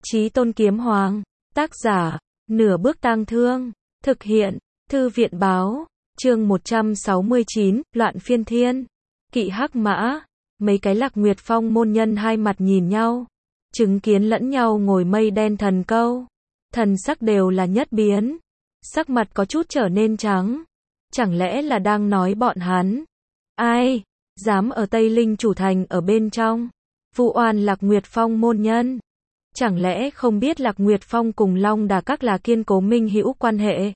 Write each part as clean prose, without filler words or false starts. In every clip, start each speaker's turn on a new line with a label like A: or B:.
A: Chí Tôn Kiếm Hoàng, tác giả, Nửa Bước Tang Thương, thực hiện, Thư viện báo, chương 169, Loạn Phiên Thiên, Kỵ Hắc Mã, mấy cái Lạc Nguyệt Phong môn nhân hai mặt nhìn nhau, chứng kiến lẫn nhau ngồi mây đen thần câu, thần sắc đều là nhất biến, sắc mặt có chút trở nên trắng, chẳng lẽ là đang nói bọn hắn, ai, dám ở Tây Linh Chủ Thành ở bên trong, vu oan Lạc Nguyệt Phong môn nhân. Chẳng lẽ không biết Lạc Nguyệt Phong cùng Long Đà Các là kiên cố minh hữu quan hệ?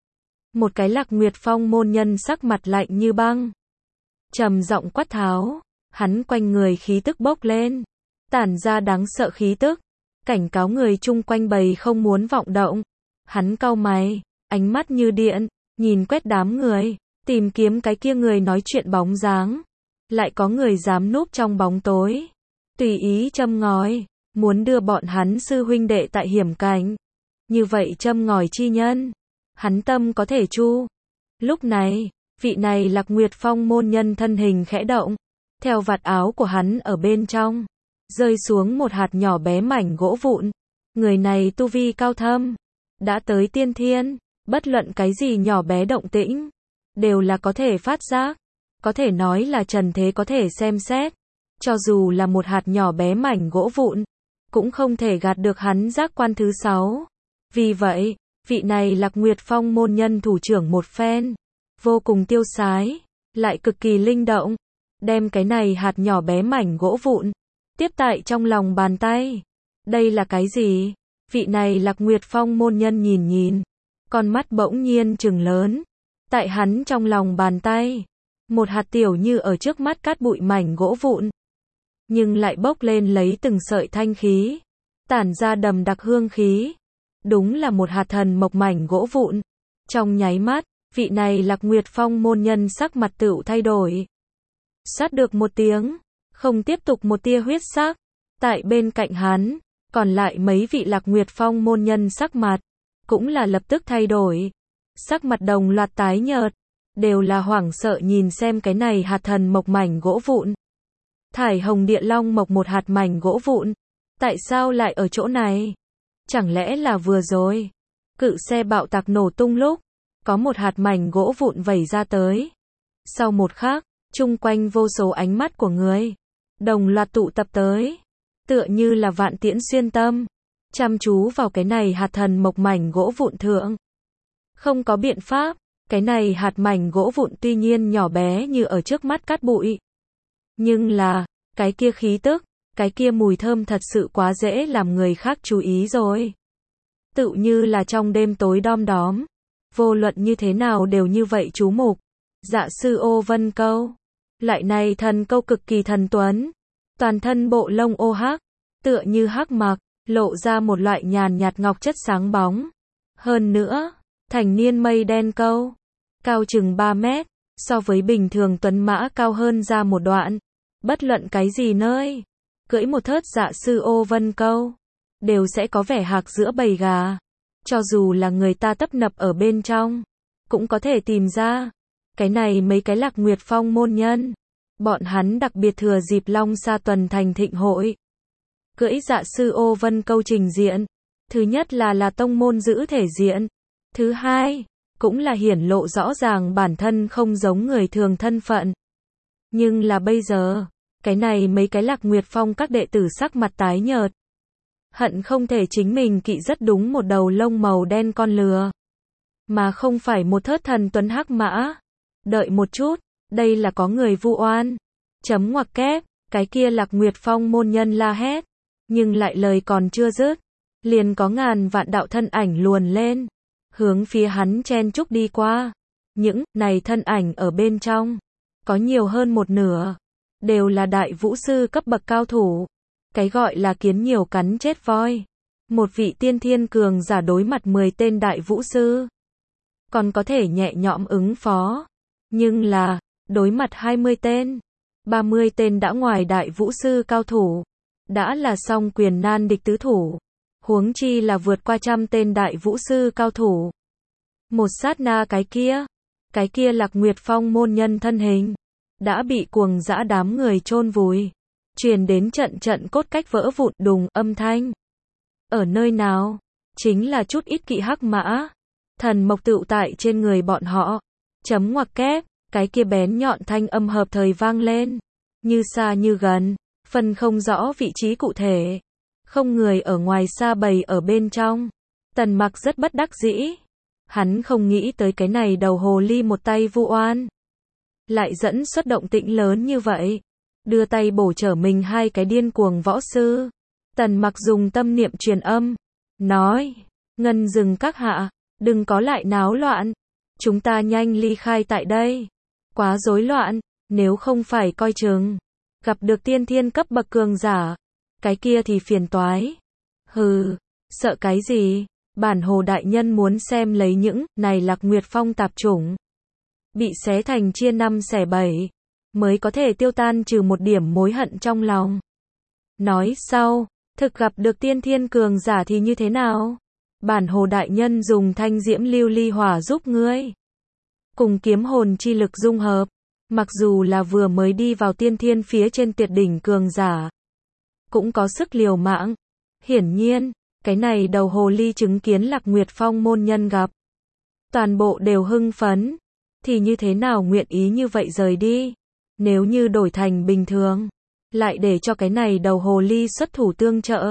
A: Một cái Lạc Nguyệt Phong môn nhân sắc mặt lạnh như băng, trầm giọng quát tháo, hắn quanh người khí tức bốc lên, tản ra đáng sợ khí tức, cảnh cáo người chung quanh bầy không muốn vọng động. Hắn cau mày, ánh mắt như điện, nhìn quét đám người, tìm kiếm cái kia người nói chuyện bóng dáng. Lại có người dám núp trong bóng tối, tùy ý châm ngòi, muốn đưa bọn hắn sư huynh đệ tại hiểm cảnh. Như vậy châm ngòi chi nhân, hắn tâm có thể chu. Lúc này, vị này Lạc Nguyệt Phong môn nhân thân hình khẽ động, theo vạt áo của hắn ở bên trong, rơi xuống một hạt nhỏ bé mảnh gỗ vụn. Người này tu vi cao thâm, đã tới tiên thiên, bất luận cái gì nhỏ bé động tĩnh, đều là có thể phát giác, có thể nói là trần thế có thể xem xét. Cho dù là một hạt nhỏ bé mảnh gỗ vụn, cũng không thể gạt được hắn giác quan thứ 6. Vì vậy, vị này Lạc Nguyệt Phong môn nhân thủ trưởng một phen, vô cùng tiêu sái, lại cực kỳ linh động, đem cái này hạt nhỏ bé mảnh gỗ vụn, tiếp tại trong lòng bàn tay. Đây là cái gì? Vị này Lạc Nguyệt Phong môn nhân nhìn, con mắt bỗng nhiên trừng lớn, tại hắn trong lòng bàn tay, một hạt tiểu như ở trước mắt cát bụi mảnh gỗ vụn, nhưng lại bốc lên lấy từng sợi thanh khí, tản ra đầm đặc hương khí. Đúng là một hạt thần mộc mảnh gỗ vụn. Trong nháy mắt, vị này Lạc Nguyệt Phong môn nhân sắc mặt tựu thay đổi. Sát được một tiếng, không tiếp tục một tia huyết sắc. Tại bên cạnh hắn, còn lại mấy vị Lạc Nguyệt Phong môn nhân sắc mặt, cũng là lập tức thay đổi. Sắc mặt đồng loạt tái nhợt, đều là hoảng sợ nhìn xem cái này hạt thần mộc mảnh gỗ vụn. Thải Hồng Địa Long mộc một hạt mảnh gỗ vụn, tại sao lại ở chỗ này? Chẳng lẽ là vừa rồi, cự xe bạo tạc nổ tung lúc, có một hạt mảnh gỗ vụn vẩy ra tới. Sau một khắc, chung quanh vô số ánh mắt của người, đồng loạt tụ tập tới, tựa như là vạn tiễn xuyên tâm, chăm chú vào cái này hạt thần mộc mảnh gỗ vụn thượng. Không có biện pháp, cái này hạt mảnh gỗ vụn tuy nhiên nhỏ bé như ở trước mắt cát bụi. Nhưng là, cái kia khí tức, cái kia mùi thơm thật sự quá dễ làm người khác chú ý rồi. Tựu như là trong đêm tối đom đóm, vô luận như thế nào đều như vậy chú mục. Dạ sư ô vân câu, lại này thần câu cực kỳ thần tuấn, toàn thân bộ lông ô hắc, tựa như hắc mặc, lộ ra một loại nhàn nhạt ngọc chất sáng bóng. Hơn nữa, thành niên mây đen câu, cao chừng 3 mét, so với bình thường tuấn mã cao hơn ra một đoạn. Bất luận cái gì nơi, cưỡi một thớt dạ sư ô vân câu, đều sẽ có vẻ hạc giữa bầy gà. Cho dù là người ta tấp nập ở bên trong, cũng có thể tìm ra. Cái này mấy cái Lạc Nguyệt Phong môn nhân, bọn hắn đặc biệt thừa dịp Long Sa tuần thành thịnh hội, cưỡi dạ sư ô vân câu trình diện. Thứ nhất là tông môn giữ thể diện. Thứ hai, cũng là hiển lộ rõ ràng bản thân không giống người thường thân phận. Nhưng là bây giờ, cái này mấy cái Lạc Nguyệt Phong các đệ tử sắc mặt tái nhợt, hận không thể chính mình kỵ rất đúng một đầu lông màu đen con lừa, mà không phải một thớt thần tuấn hắc mã. Đợi một chút, đây là có người vu oan. Chấm ngoặc kép, cái kia Lạc Nguyệt Phong môn nhân la hét, nhưng lại lời còn chưa dứt, liền có ngàn vạn đạo thân ảnh luồn lên, hướng phía hắn chen chúc đi qua. Những này thân ảnh ở bên trong, có nhiều hơn một nửa, đều là đại vũ sư cấp bậc cao thủ. Cái gọi là kiến nhiều cắn chết voi. Một vị tiên thiên cường giả đối mặt 10 tên đại vũ sư, còn có thể nhẹ nhõm ứng phó. Nhưng là, đối mặt 20 tên, 30 tên đã ngoài đại vũ sư cao thủ, đã là song quyền nan địch tứ thủ. Huống chi là vượt qua 100 tên đại vũ sư cao thủ. Một sát na cái kia Lạc Nguyệt Phong môn nhân thân hình, đã bị cuồng dã đám người chôn vùi, truyền đến trận trận cốt cách vỡ vụn đùng âm thanh. Ở nơi nào? Chính là chút ít kỵ hắc mã. Thần mộc tựu tại trên người bọn họ. Chấm ngoặc kép, cái kia bén nhọn thanh âm hợp thời vang lên. Như xa như gần, phân không rõ vị trí cụ thể. Không người ở ngoài xa bầy ở bên trong. Tần Mặc rất bất đắc dĩ. Hắn không nghĩ tới cái này đầu hồ ly một tay vu oan. Lại dẫn xuất động tĩnh lớn như vậy. Đưa tay bổ trở mình hai cái điên cuồng võ sư. Tần Mặc dùng tâm niệm truyền âm. Nói, Ngân Dừng các hạ, đừng có lại náo loạn. Chúng ta nhanh ly khai tại đây. Quá rối loạn, nếu không phải coi chừng. Gặp được tiên thiên cấp bậc cường giả. Cái kia thì phiền toái. Hừ, sợ cái gì? Bản hồ đại nhân muốn xem lấy những này Lạc Nguyệt Phong tạp chủng. Bị xé thành chia năm xẻ bảy. Mới có thể tiêu tan trừ một điểm mối hận trong lòng. Nói sau, thực gặp được tiên thiên cường giả thì như thế nào? Bản hồ đại nhân dùng thanh diễm lưu ly hỏa giúp ngươi. Cùng kiếm hồn chi lực dung hợp. Mặc dù là vừa mới đi vào tiên thiên phía trên tuyệt đỉnh cường giả. Cũng có sức liều mạng. Hiển nhiên, cái này đầu hồ ly chứng kiến Lạc Nguyệt Phong môn nhân gặp. Toàn bộ đều hưng phấn. Thì như thế nào nguyện ý như vậy rời đi? Nếu như đổi thành bình thường. Lại để cho cái này đầu hồ ly xuất thủ tương trợ.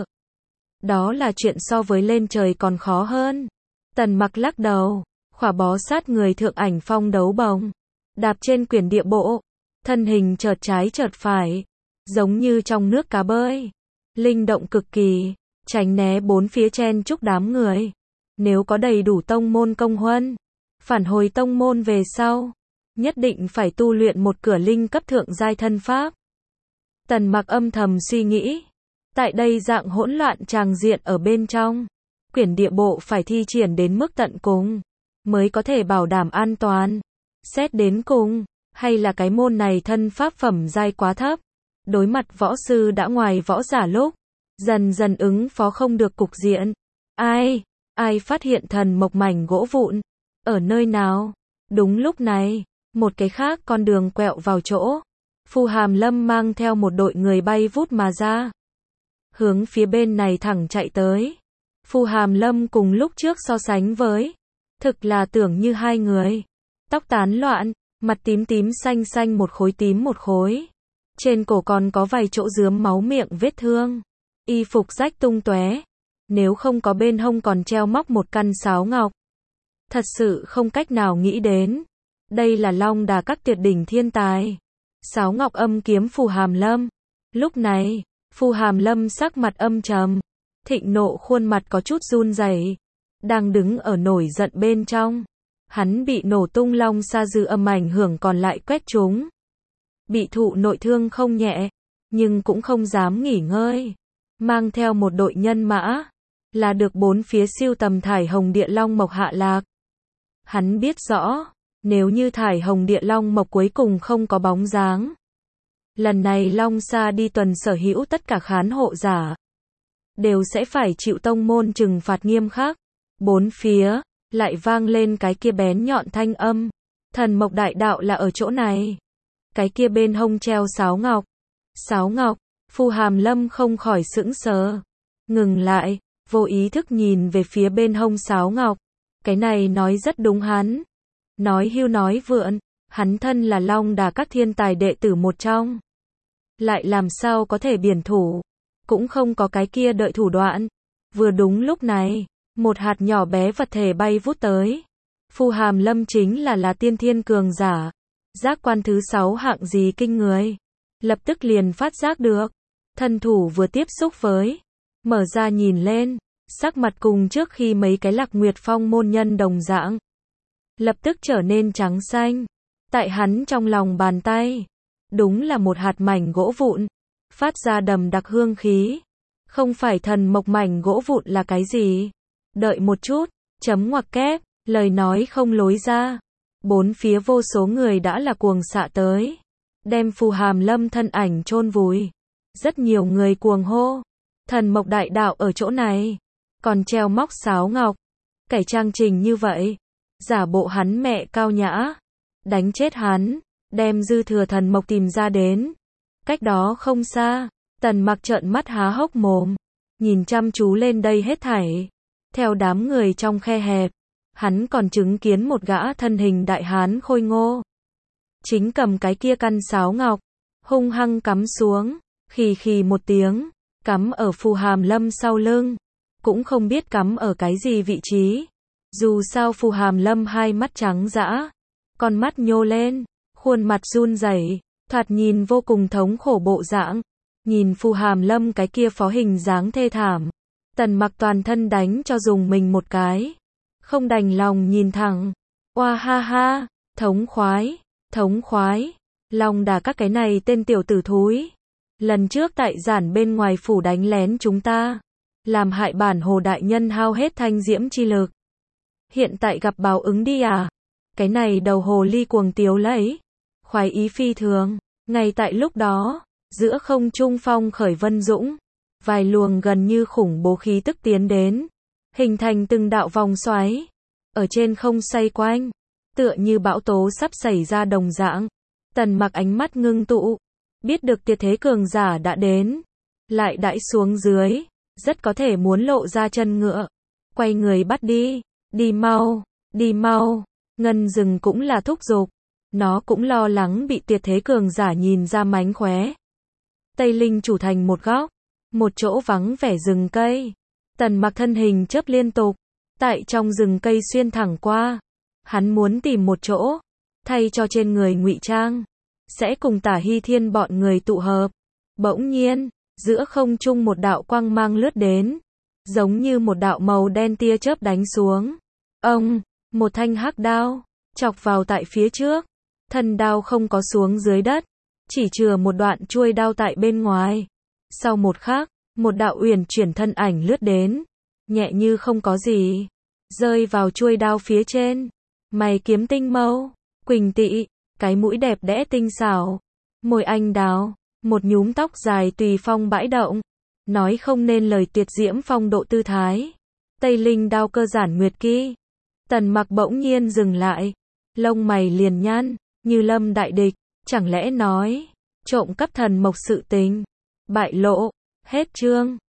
A: Đó là chuyện so với lên trời còn khó hơn. Tần Mặc lắc đầu. Khỏa bó sát người thượng ảnh phong đấu bồng. Đạp trên quyển địa bộ. Thân hình chợt trái chợt phải. Giống như trong nước cá bơi. Linh động cực kỳ. Tránh né bốn phía chen chúc đám người. Nếu có đầy đủ tông môn công huân. Phản hồi tông môn về sau. Nhất định phải tu luyện một cửa linh cấp thượng giai thân pháp. Tần Mặc âm thầm suy nghĩ. Tại đây dạng hỗn loạn tràng diện ở bên trong. Quyển địa bộ phải thi triển đến mức tận cùng. Mới có thể bảo đảm an toàn. Xét đến cùng. Hay là cái môn này thân pháp phẩm giai quá thấp. Đối mặt võ sư đã ngoài võ giả lúc. Dần dần ứng phó không được cục diện. Ai phát hiện thần mộc mảnh gỗ vụn? Ở nơi nào? Đúng lúc này. Một cái khác con đường quẹo vào chỗ. Phù Hàm Lâm mang theo một đội người bay vút mà ra. Hướng phía bên này thẳng chạy tới. Phù Hàm Lâm cùng lúc trước so sánh với. Thực là tưởng như hai người. Tóc tán loạn, mặt tím tím xanh xanh một khối tím một khối. Trên cổ còn có vài chỗ rướm máu miệng vết thương. Y phục rách tung tóe. Nếu không có bên hông còn treo móc một căn sáo ngọc. Thật sự không cách nào nghĩ đến. Đây là Long Đà các tuyệt đỉnh thiên tài. Sáo ngọc âm kiếm Phù Hàm Lâm. Lúc này, Phù Hàm Lâm sắc mặt âm trầm. Thịnh nộ khuôn mặt có chút run rẩy. Đang đứng ở nổi giận bên trong. Hắn bị nổ tung long sa dư âm ảnh hưởng còn lại quét trúng. Bị thụ nội thương không nhẹ. Nhưng cũng không dám nghỉ ngơi. Mang theo một đội nhân mã. Là được bốn phía siêu tầm thải hồng địa long mộc hạ lạc. Hắn biết rõ. Nếu như thải hồng địa long mộc cuối cùng không có bóng dáng. Lần này long sa đi tuần sở hữu tất cả khán hộ giả. Đều sẽ phải chịu tông môn trừng phạt nghiêm khắc. Bốn phía. Lại vang lên cái kia bén nhọn thanh âm. Thần mộc đại đạo là ở chỗ này. Cái kia bên hông treo sáo ngọc. Sáo ngọc. Phù Hàm Lâm không khỏi sững sờ. Ngừng lại. Vô ý thức nhìn về phía bên hông sáo ngọc. Cái này nói rất đúng hắn. Nói hưu nói vượn. Hắn thân là Long Đà các thiên tài đệ tử một trong. Lại làm sao có thể biển thủ. Cũng không có cái kia đợi thủ đoạn. Vừa đúng lúc này. Một hạt nhỏ bé vật thể bay vút tới. Phù Hàm Lâm chính là tiên thiên cường giả. Giác quan thứ 6 hạng gì kinh người. Lập tức liền phát giác được. Thân thủ vừa tiếp xúc với. Mở ra nhìn lên. Sắc mặt cùng trước khi mấy cái Lạc Nguyệt Phong môn nhân đồng dạng. Lập tức trở nên trắng xanh. Tại hắn trong lòng bàn tay. Đúng là một hạt mảnh gỗ vụn. Phát ra đầm đặc hương khí. Không phải thần mộc mảnh gỗ vụn là cái gì? Đợi một chút, chấm ngoặc kép, lời nói không lối ra. Bốn phía vô số người đã là cuồng xạ tới. Đem Phù Hàm Lâm thân ảnh chôn vùi. Rất nhiều người cuồng hô. Thần mộc đại đạo ở chỗ này. Còn treo móc sáo ngọc. Cải trang trình như vậy. Giả bộ hắn mẹ cao nhã. Đánh chết hắn. Đem dư thừa thần mộc tìm ra đến. Cách đó không xa. Tần Mặc trợn mắt há hốc mồm. nhìn chăm chú lên đây hết thảy. Theo đám người trong khe hẹp, hắn còn chứng kiến một gã thân hình đại hán khôi ngô. Chính cầm cái kia căn sáo ngọc, hung hăng cắm xuống, khì khì một tiếng, cắm ở Phù Hàm Lâm sau lưng. Cũng không biết cắm ở cái gì vị trí. Dù sao Phù Hàm Lâm hai mắt trắng dã, con mắt nhô lên, khuôn mặt run rẩy, thoạt nhìn vô cùng thống khổ bộ dạng. Nhìn Phù Hàm Lâm cái kia phó hình dáng thê thảm, Tần Mặc toàn thân đánh cho dùng mình một cái, không đành lòng nhìn thẳng. Oa ha ha, thống khoái, lòng đả các cái này tên tiểu tử thúi. Lần trước tại giản bên ngoài phủ đánh lén chúng ta, làm hại bản Hồ đại nhân hao hết thanh diễm chi lực. Hiện tại gặp báo ứng đi à? Cái này đầu hồ ly cuồng tiếu lấy, khoái ý phi thường. Ngay tại lúc đó, giữa không trung phong khởi vân dũng, vài luồng gần như khủng bố khí tức tiến đến, hình thành từng đạo vòng xoáy, ở trên không xoay quanh, tựa như bão tố sắp xảy ra đồng dạng. Tần Mặc ánh mắt ngưng tụ, biết được tuyệt thế cường giả đã đến, lại đãi xuống dưới, rất có thể muốn lộ ra chân ngựa, quay người bắt đi, đi mau, Ngân Rừng cũng là thúc giục, nó cũng lo lắng bị tuyệt thế cường giả nhìn ra mánh khóe. Tây Linh chủ thành một góc, một chỗ vắng vẻ rừng cây, Tần Mặc thân hình chớp liên tục, tại trong rừng cây xuyên thẳng qua, hắn muốn tìm một chỗ, thay cho trên người ngụy trang, sẽ cùng Tả Hy Thiên bọn người tụ hợp. Bỗng nhiên, giữa không trung một đạo quang mang lướt đến, giống như một đạo màu đen tia chớp đánh xuống. Ông, một thanh hắc đao, chọc vào tại phía trước, thân đao không có xuống dưới đất, chỉ chừa một đoạn chuôi đao tại bên ngoài. Sau một khắc, một đạo uyển chuyển thân ảnh lướt đến, nhẹ như không có gì, rơi vào chuôi đao phía trên. Mày kiếm tinh mâu, quỳnh tị, cái mũi đẹp đẽ tinh xảo, môi anh đào, một nhúm tóc dài tùy phong bãi động, nói không nên lời tuyệt diễm phong độ tư thái. Tây Linh đao cơ giản nguyệt kỹ. Tần Mặc bỗng nhiên dừng lại, lông mày liền nhăn, như lâm đại địch, chẳng lẽ nói trộm cắp thần mộc sự tình bại lộ. Hết chương.